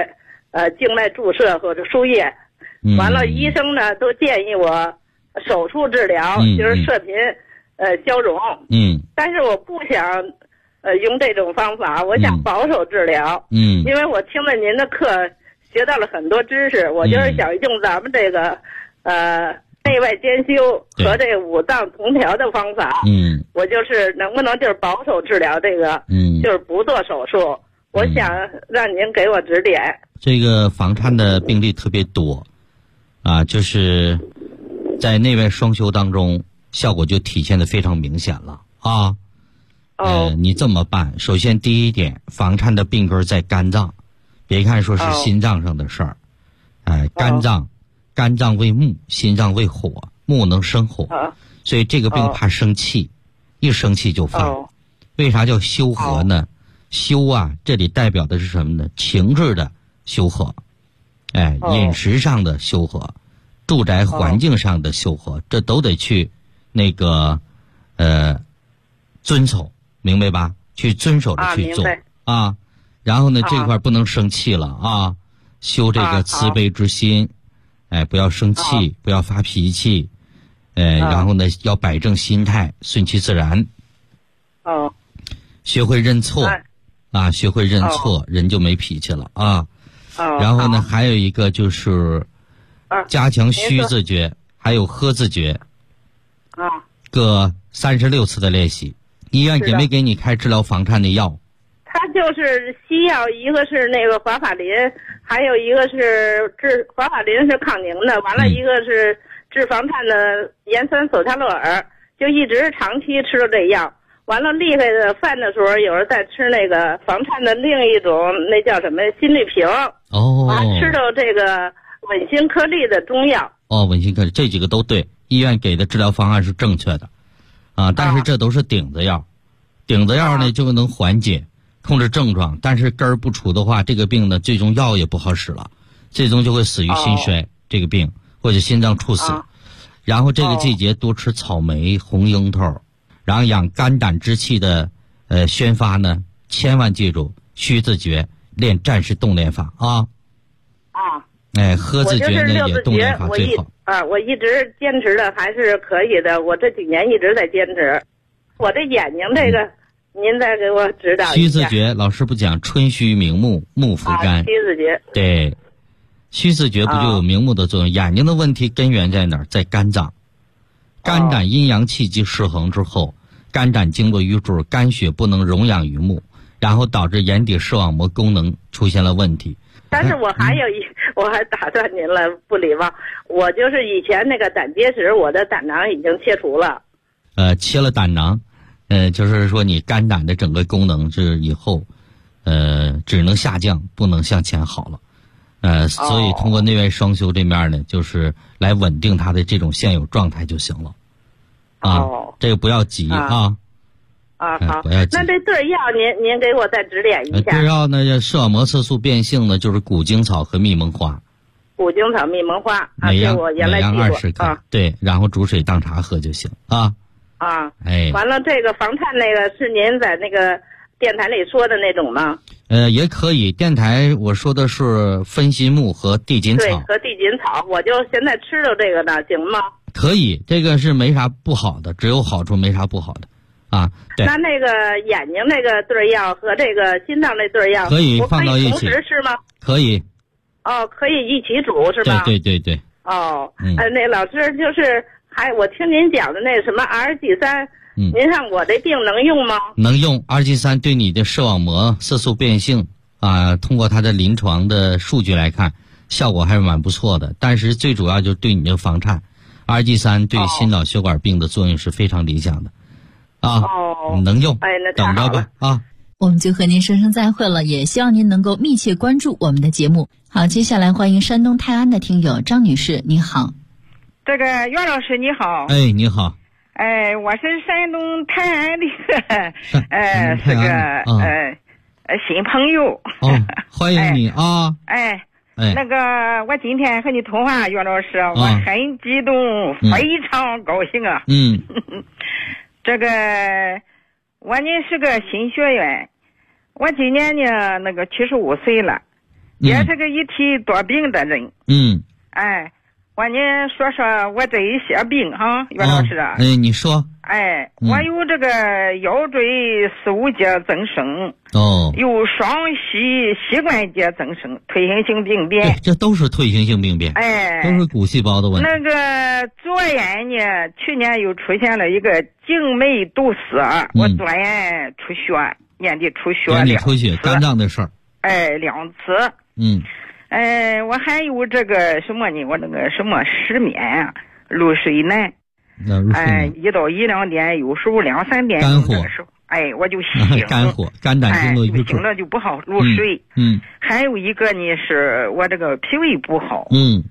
S5: 静脉注射或者输液。完了，医生呢都建议我手术治疗，就是射频消融。但是我不想用这种方法，我想保守治疗。因为我听了您的课，学到了很多知识，我就是想用咱们这个内外兼修和这个五脏同调的方法。我就是能不能就是保守治疗这个，就是不做手术。我想让您给我指点。
S4: 这个房颤的病例特别多，就是在内外双修当中，效果就体现得非常明显了啊。你这么办，首先第一点，房颤的病根在肝脏，别看说是心脏上的事儿，肝脏为木，心脏为火，木能生火，所以这个病怕生气，一生气就犯。为啥叫修和呢？修这里代表的是什么呢？情志的修和，饮食上的修和，住宅环境上的修和，这都得去那个遵守，明白吧？去遵守着去做然后呢，这块不能生气了修这个慈悲之心，不要生气，不要发脾气，然后呢，要摆正心态，顺其自然。学会认错学会认错，人就没脾气了然后呢，还有一个就是加强虚自觉，还有呵自觉，各36次的练习。医院给没给你开治疗房颤的药？
S5: 他就是西药，一个是那个华法林，还有一个是华法林是抗凝的，完了一个是治房颤的盐酸索他洛尔，就一直长期吃了这药。完了厉害的犯的时候，有人在吃那个房颤的另一种，那叫什么心律平。吃到这个稳心颗粒的中药。
S4: 稳心颗粒这几个都对，医院给的治疗方案是正确的但是这都是顶子药，顶子药呢就能缓解控制症状，但是根儿不除的话，这个病呢最终药也不好使了，最终就会死于心衰这个病，或者心脏猝死。然后这个季节多吃草莓、红樱桃，然后养肝胆之气的宣发呢，千万记住虚自觉，练战士动练法呵自觉呢也动练法最好。
S5: 我一直坚持的还是可以的，我这几年一直在坚持。我这眼睛这个，您再给我指导一下。
S4: 虚自觉，老师不讲春虚明目，目伏肝。
S5: 虚自觉。
S4: 对，虚自觉不就有明目的作用？眼睛的问题根源在哪儿？在肝脏。肝胆阴阳气机失衡之后，肝胆经络瘀滞，肝血不能荣养于目，然后导致眼底视网膜功能出现了问题。
S5: 但是我还有我还打断您了，不礼貌。我就是以前那个胆结石，我的胆囊已经切除了。
S4: 切了胆囊，就是说你肝胆的整个功能是以后，只能下降，不能向前好了。所以通过内外双修这面呢，就是来稳定它的这种现有状态就行了。这个不要急好。不要急。
S5: 那这对药您给我再指点一下。
S4: 对药呢，视网膜色素变性呢，就是古精草和蜜蒙花。
S5: 古精草、蜜蒙花，
S4: 每样
S5: 20
S4: 克对，然后煮水当茶喝就行
S5: 完了，这个房颤那个是您在那个电台里说的那种吗？
S4: 也可以。电台我说的是分心木和地锦草。
S5: 对，和地锦草，我就现在吃到这个呢，行吗？
S4: 可以，这个是没啥不好的，只有好处没啥不好的对。
S5: 那个眼睛那个对药和这个心脏那对药
S4: 可以放到一起，
S5: 同时吃吗？
S4: 可以。
S5: 可以一起煮是吧？
S4: 对。
S5: 那老师就是我听您讲的那什么 RG3，您看我这病能用吗？
S4: 能用。RG3对你的视网膜色素变性通过它的临床的数据来看，效果还是蛮不错的。但是最主要就是对你的房颤，RG3对心脑血管病的作用是非常理想的能用。
S5: 那
S4: 等着吧
S3: 我们就和您说声再会了，也希望您能够密切关注我们的节目。好，接下来欢迎山东泰安的听友张女士，你好。
S6: 这个袁老师你好。
S4: 你好。
S6: 我是山东泰安的是个新朋友。
S4: 欢迎你
S6: 那个我今天和你通话，袁老师，我很激动，非常高兴这个我呢是个新学员，我今年呢75岁了， 也是个一体多病的人。哎，我您说说我这一些病哈，袁老师。
S4: 你说。
S6: 我有这个腰椎四五节增生，有双膝关节增生，退行性病变。
S4: 对，这都是退行性病变。都是骨细胞的问题。
S6: 那个左眼呢，去年又出现了一个静脉堵塞，我左眼出血，眼底出血
S4: 2次，肝脏的事儿。
S6: 2次。我还有这个什么呢？我那个什么失眠啊，入睡难。1到1、2点，有时候2、3点。
S4: 肝火。
S6: 我就醒。
S4: 肝火，肝胆经络郁
S6: 醒了就不好入睡。还有一个呢，是我这个脾胃不好。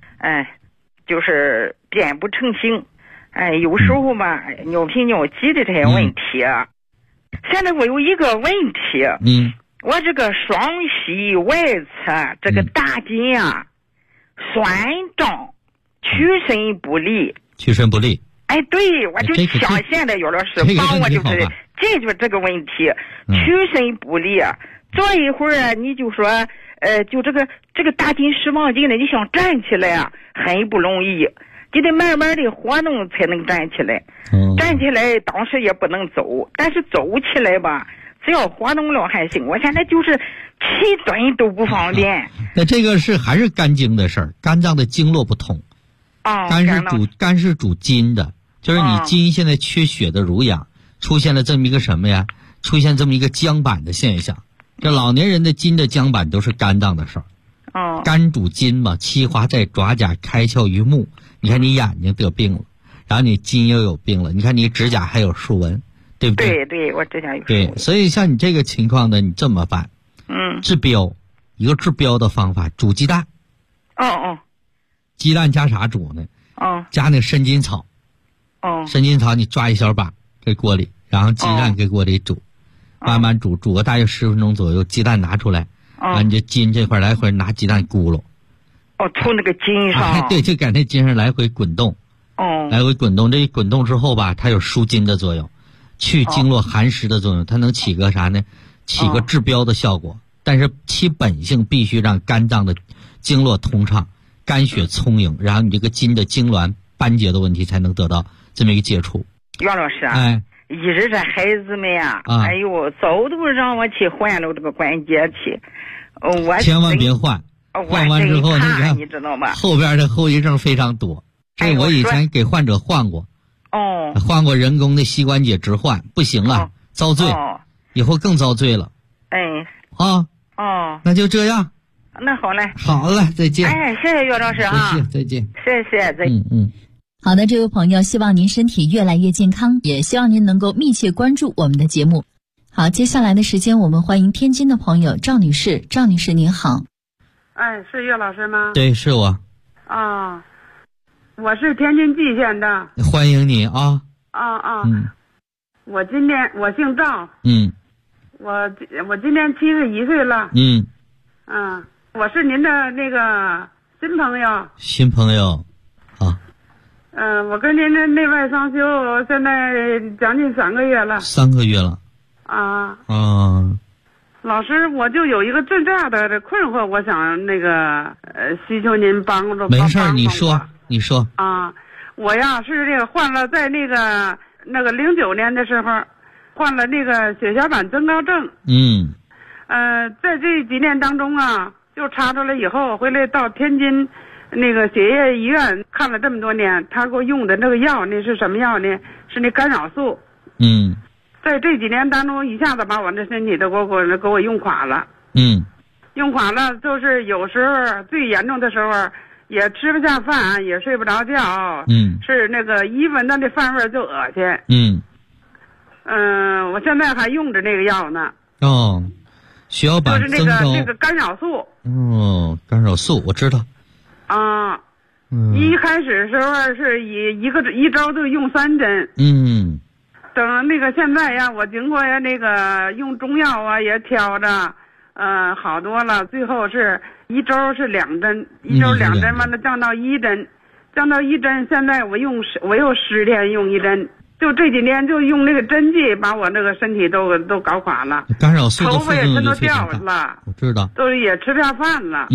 S6: 就是便不成形。有时候吧，尿频尿急的这些问题。现在我有一个问题。我这个双膝外侧这个大筋啊，酸胀，屈伸不利。对，我就想现在姚老师帮我就是解决这个问题。屈伸不利，坐一会儿你就说，就这个大筋失望筋呢，你想站起来啊，很不容易，你得慢慢的活动才能站起来。站起来当时也不能走，但是走起来吧，只要活动了还行。我现在就是起蹲都不方便。
S4: 那这个还是肝经的事儿，肝脏的经络不通。肝是主筋的，就是你筋现在缺血的濡养，出现了这么一个什么呀？出现这么一个僵板的现象。这老年人的筋的僵板都是肝脏的事儿。肝主筋嘛，七华在爪甲，开窍于目。你看你眼睛得病了，然后你筋又有病了，你看你指甲还有竖纹，对不对？
S6: 对，我指甲有竖
S4: 纹。对，所以像你这个情况呢，你这么办？治标，一个治标的方法，煮鸡蛋。鸡蛋加啥煮呢？加那参筋草。参筋草你抓一小把给锅里，然后鸡蛋给锅里煮，慢慢煮个大约10分钟左右，鸡蛋拿出来，然后你就筋这块来回拿鸡蛋咕噜。
S6: 从那个筋上。
S4: 对，就在那筋上来回滚动。来回滚动，这一滚动之后吧，它有舒筋的作用，去经络寒湿的作用，它能起个啥呢？起个治标的效果。但是其本性必须让肝脏的经络通畅，肝血充盈，然后你这个筋的痉挛斑结的问题才能得到这么一个解除。
S6: 袁老师一直这孩子们早都让我去换了这个关节去。
S4: 千万别换，换完之后
S6: 你知道吗？
S4: 后边的后遗症非常多。这我以前给患者换过。换过人工的膝关节置换，不行了，遭罪。以后更遭罪了。那就这样。
S6: 那好嘞。
S4: 好了，再见。
S6: 谢谢岳老师
S4: 再见。
S6: 谢谢，再见。
S3: 好的，这位朋友，希望您身体越来越健康，也希望您能够密切关注我们的节目。好，接下来的时间我们欢迎天津的朋友赵女士。赵女士您好。
S7: 是岳老师吗？
S4: 对，是我。
S7: 我是天津蓟县的。
S4: 欢迎你啊。
S7: 我姓赵。我今年71岁了。我是您的那个新朋友。
S4: 新朋友。
S7: 我跟您的内外双修现在将近3个月了。
S4: 3个月了。
S7: 老师，我就有一个最大的困惑，我想需求您帮助。
S4: 没事，你说。
S7: 我是这个患了，在那个09年的时候患了那个血小板增高症。在这几年当中就查出来以后，回来到天津那个血液医院看了这么多年，他给我用的那个药那是什么药呢？是那干扰素。在这几年当中，一下子把我这身体都给我用垮了。用垮了，就是有时候最严重的时候也吃不下饭，也睡不着觉。是那个一闻到那饭味就恶心。我现在还用着那个药呢。
S4: 血小板增高。
S7: 就是那个干扰素。
S4: 干扰素我知道。
S7: 一开始时候是一周就用3针。等那个现在我经过那个用中药也调着，好多了。最后是一周是2针，一周2针完了降到1针，现在我又10天用1针。 就这几年就用那个针剂把我那个身体都搞垮了，
S4: 干扰素的
S7: 头
S4: 副作用
S7: 发也全都
S4: 就非常大
S7: 掉了，
S4: 我知道，
S7: 都也吃不下饭了。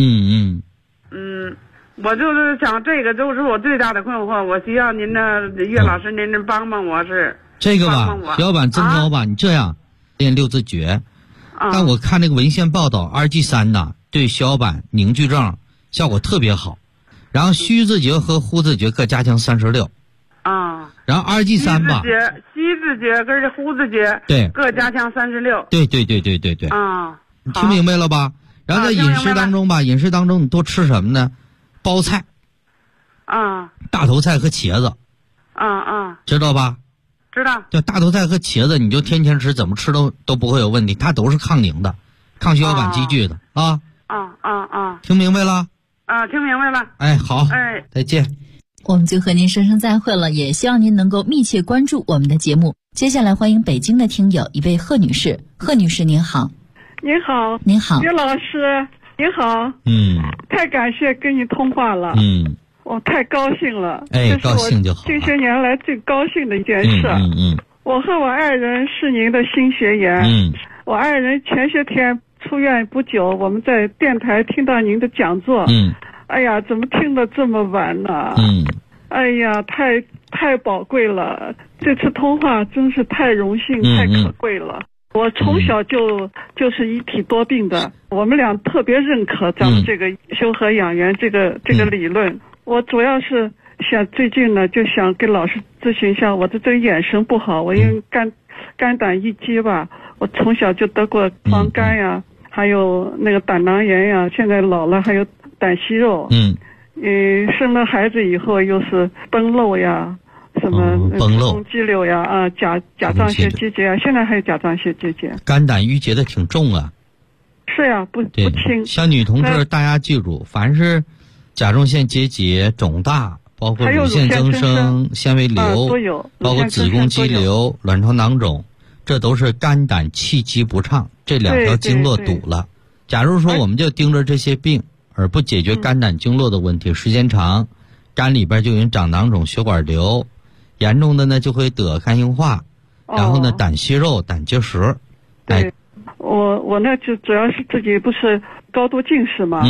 S7: 我就是想这个就是我最大的困惑，我需要您的岳老师您帮帮我是。
S4: 这个吧，血小板增高吧，你这样练六字诀。但我看那个文献报道，RG3呐对血小板凝聚症效果特别好，然后虚字诀和呼字诀各加强36。然后RG3吧，
S7: 虚字诀跟呼字诀
S4: 对
S7: 各加强36。
S4: 对。你听明白了吧？然后在饮食当中吧，饮食当中你多吃什么呢？包菜。大头菜和茄子。知道吧？
S7: 知道。
S4: 就大头菜和茄子，你就天天吃，怎么吃都不会有问题，它都是抗凝的，抗血小板积聚的啊。听明白了？
S7: 听明白了。
S4: 哎，好。再见。
S3: 我们就和您说声再会了，也希望您能够密切关注我们的节目。接下来欢迎北京的听友一位贺女士。贺女士您好。
S8: 您好。
S3: 您好。
S8: 岳老师您好。太感谢跟你通话了。我太高兴了。
S4: 高兴就好。
S8: 这些年来最高兴的一件事。我和我爱人是您的新学员。我爱人前些天出院不久，我们在电台听到您的讲座。哎呀，怎么听得这么晚呢？哎呀，太宝贵了！这次通话真是太荣幸，太可贵了。我从小就是一体多病的，我们俩特别认可咱们这个修和养元这个理论。我主要是想最近呢，就想跟老师咨询一下，我的这个眼神不好，我因为肝胆郁积吧，我从小就得过黄疸呀，还有那个胆囊炎呀，现在老了还有胆息肉。生了孩子以后又是崩漏呀，什么
S4: 崩漏、
S8: 肌瘤呀，甲状腺结节啊，现在还有甲状腺结节。
S4: 肝胆郁结的挺重啊。
S8: 是呀，不轻。
S4: 像女同志，大家记住，凡是甲状腺结节、肿大，包括乳腺增生、纤维瘤，
S8: 都有，
S4: 包括子宫肌瘤、卵巢囊肿，这都是肝胆气机不畅，这两条经络堵了。假如说我们就盯着这些病，而不解决肝胆经络的问题，时间长，肝里边就有长囊肿、血管瘤，严重的呢就会得肝硬化，然后呢胆息肉、胆结石。
S8: 对，我呢就主要是自己不是高度近视嘛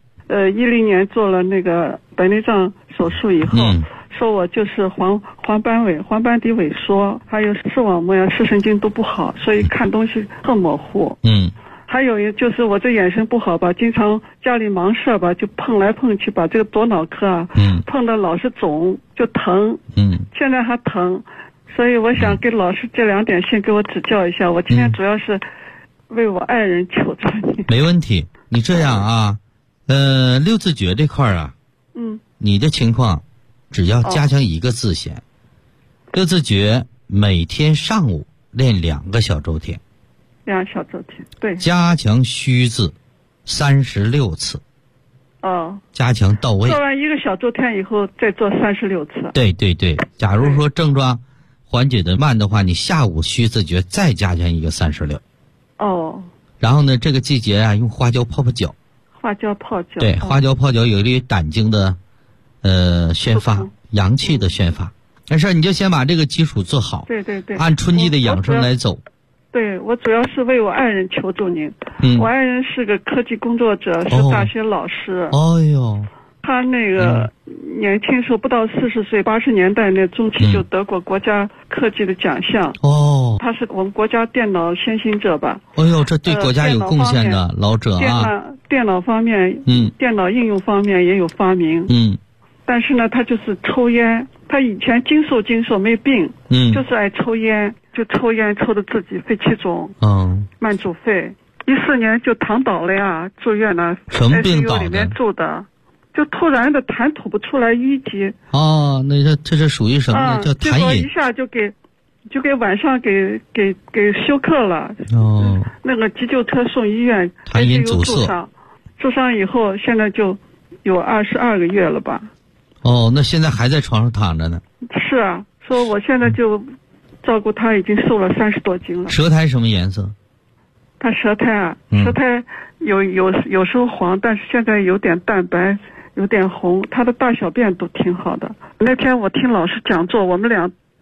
S8: ，10年做了那个白内障手术以后，说我就是黄斑底萎缩，还有视网膜呀、视神经都不好，所以看东西特模糊。还有就是我这眼神不好吧，经常家里忙事吧，就碰来碰去，把这个多脑壳啊，碰得老是肿，就疼。现在还疼，所以我想给老师这2点先给我指教一下。我今天主要是为我爱人求助你。
S4: 没问题，你这样啊，六字诀这块啊，你的情况只要加强一个字先。六字诀每天上午练2个小周天。
S8: 2小周天，对。
S4: 加强虚字36次。加强到位。
S8: 做完1个小周天以后，再做36次。
S4: 对。假如说症状缓解的慢的话，你下午虚字诀再加强一个36。然后呢，这个季节啊，用花椒泡脚。
S8: 花椒泡脚。
S4: 对，花椒泡脚有利于胆经的宣发，阳气的宣发。没事，你就先把这个基础做好。
S8: 对。
S4: 按春季的养生来走。
S8: 对，我主要是为我爱人求助您。我爱人是个科技工作者，是大学老师。他那个年轻时候不到40岁，80年代那中期就得过国家科技的奖项。他是我们国家电脑先行者吧。
S4: 这对国家有贡献的老者啊。
S8: 电脑方面，电脑应用方面也有发明。但是呢，他就是抽烟。他以前经受没病，就是爱抽烟，就抽烟抽的自己肺气肿，慢阻肺。14年就躺倒了呀，住院了，
S4: 什么病倒的？
S8: ICU 里面住的，就突然的痰吐不出来，淤积。
S4: 那这是属于什么呢？叫痰饮。
S8: 结果一下就给晚上给休克了。那个急救车送医院，
S4: 痰饮阻塞。
S8: 住上以后，现在就有22个月了吧。
S4: 那现在还在床上躺着呢。
S8: 是啊，说我现在就照顾他，已经瘦了30多斤了。
S4: 舌苔什么颜色？
S8: 他舌苔有时候黄，但是现在有点淡白，有点红。他的大小便都挺好的。那天我听老师讲座，我们俩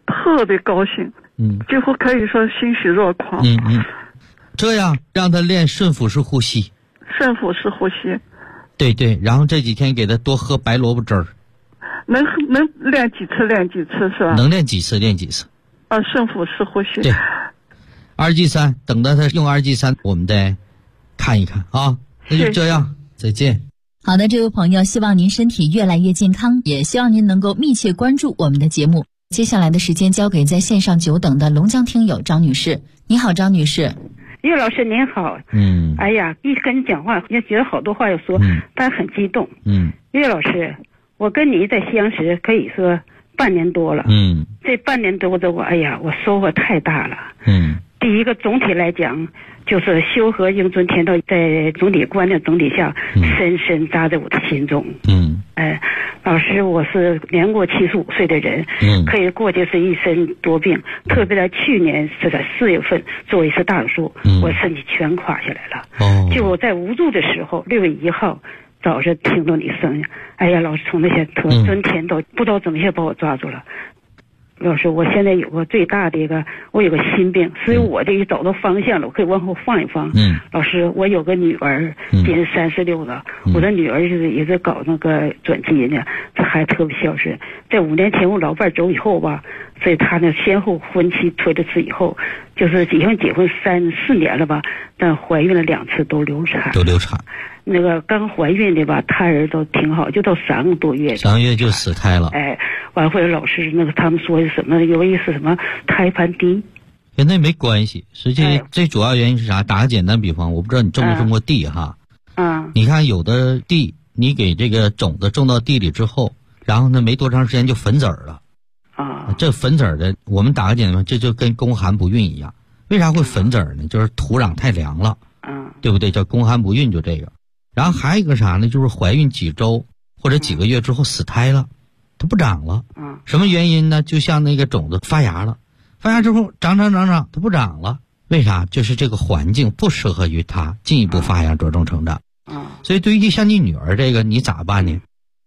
S8: 特别高兴，几乎可以说欣喜若狂。
S4: 这样让他练顺腹式呼吸。
S8: 顺腹式呼吸。
S4: 对，然后这几天给他多喝白萝卜汁儿。
S8: 能练几次练几次是吧？
S4: 能练几次练几次。
S8: 顺腹式呼吸。
S4: 对。2G3，等到他用2G3，我们再看一看啊。那就这样，再见。
S3: 好的，这位朋友，希望您身体越来越健康，也希望您能够密切关注我们的节目。接下来的时间交给在线上久等的龙江听友张女士。你好，张女士。
S9: 岳老师您好。哎呀，一跟你讲话也觉得好多话要说，但很激动。岳老师，我跟你在相识可以说半年多了。这半年多的我收获太大了。第一个，总体来讲，就是修和英尊天道在总体观念总体下，深深扎在我的心中。老师，我是年过75岁的人，可以过去是一身多病，特别在去年是在4月份做一次大手术，我身体全垮下来了。就我在无助的时候，6月1号早上听到你声音，老师从那些尊天道不知道怎么一下把我抓住了。老师，我现在有个最大的我有个心病，所以我这一找到方向了，我可以往后放一放。老师，我有个女儿，今年36了，我的女儿也是搞那个转基因的，这孩子特别孝顺。在5年前我老伴走以后吧，所以她呢先后婚期推了次以后，就是已经结婚3、4年了吧，但怀孕了2次都流产。那个刚怀孕的吧，胎儿都挺好，就到3个多月。
S4: 3个月就死胎了。
S9: 完后老师他们说什么有意思什么胎盘低，
S4: 跟那没关系。实际最主要原因是啥？打个简单比方，我不知道你种没种过地哈。你看有的地，你给这个种子种到地里之后，然后呢没多长时间就粉籽儿了。这粉籽儿的，我们打个简单，这就跟宫寒不孕一样。为啥会粉籽儿呢？就是土壤太凉了。对不对？叫宫寒不孕，就这个。然后还有一个啥呢？就是怀孕几周或者几个月之后死胎了，它不长了。什么原因呢？就像那个种子发芽了，发芽之后长，它不长了。为啥？就是这个环境不适合于它进一步发芽茁壮成长。所以对于像你女儿这个，你咋办呢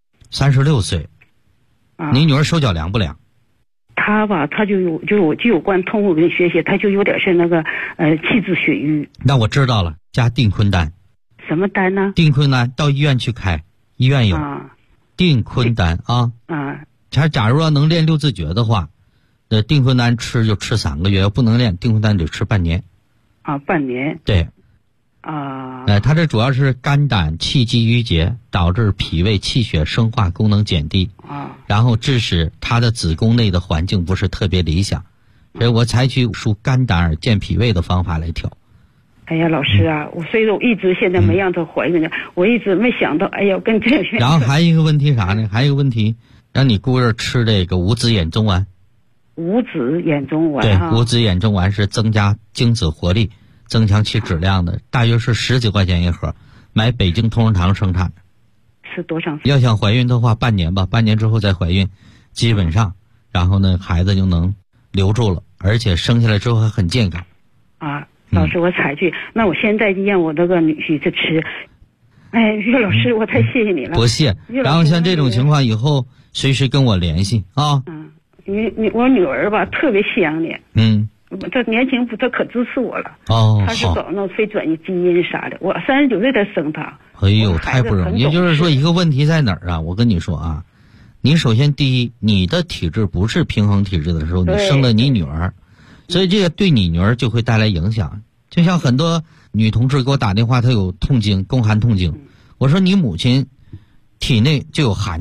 S4: ？36岁，你女儿手脚凉不凉？
S9: 她吧，她就有关通过跟学习，她就有点是那个气滞血瘀。
S4: 那我知道了，加定坤丹。
S9: 什么丹呢？
S4: 定坤丹到医院去开，医院有定坤丹啊。他假如要能练6字诀的话，定坤丹吃就吃3个月，要不能练定坤丹就吃半年。
S9: 半年。
S4: 对。它这主要是肝胆气机郁结，导致脾胃气血生化功能减低。然后致使他的子宫内的环境不是特别理想，所以我采取疏肝胆耳健脾胃的方法来调。
S9: 老师啊，所以说我一直现在没让她怀孕呢，我一直没想到，跟这个。
S4: 然后还有一个问题啥呢？还有一个问题，让你姑爷吃这个五子衍宗丸。
S9: 五子衍宗丸。
S4: 对，五子衍宗丸是增加精子活力、增强其质量的，大约是10几块钱一盒，买北京同仁堂生产。
S9: 是多长时
S4: 间？要想怀孕的话，半年吧，半年之后再怀孕，基本上，然后呢，孩子就能留住了，而且生下来之后还很健康。
S9: 老师，我采取，那我现在让我那个女婿去吃。岳老师，我太谢谢你了。
S4: 不谢。然后像这种情况以后随时跟我联系啊。
S9: 我女儿吧特别想你。她年轻她可支持我了。她是搞那非转移基因啥的，我39岁才生她。
S4: 太不容易。也就是说一个问题在哪儿啊？我跟你说啊，你首先第一，你的体质不是平衡体质的时候，你生了你女儿。所以这个对你女儿就会带来影响，就像很多女同志给我打电话，她有痛经，宫寒痛经，我说你母亲体内就有寒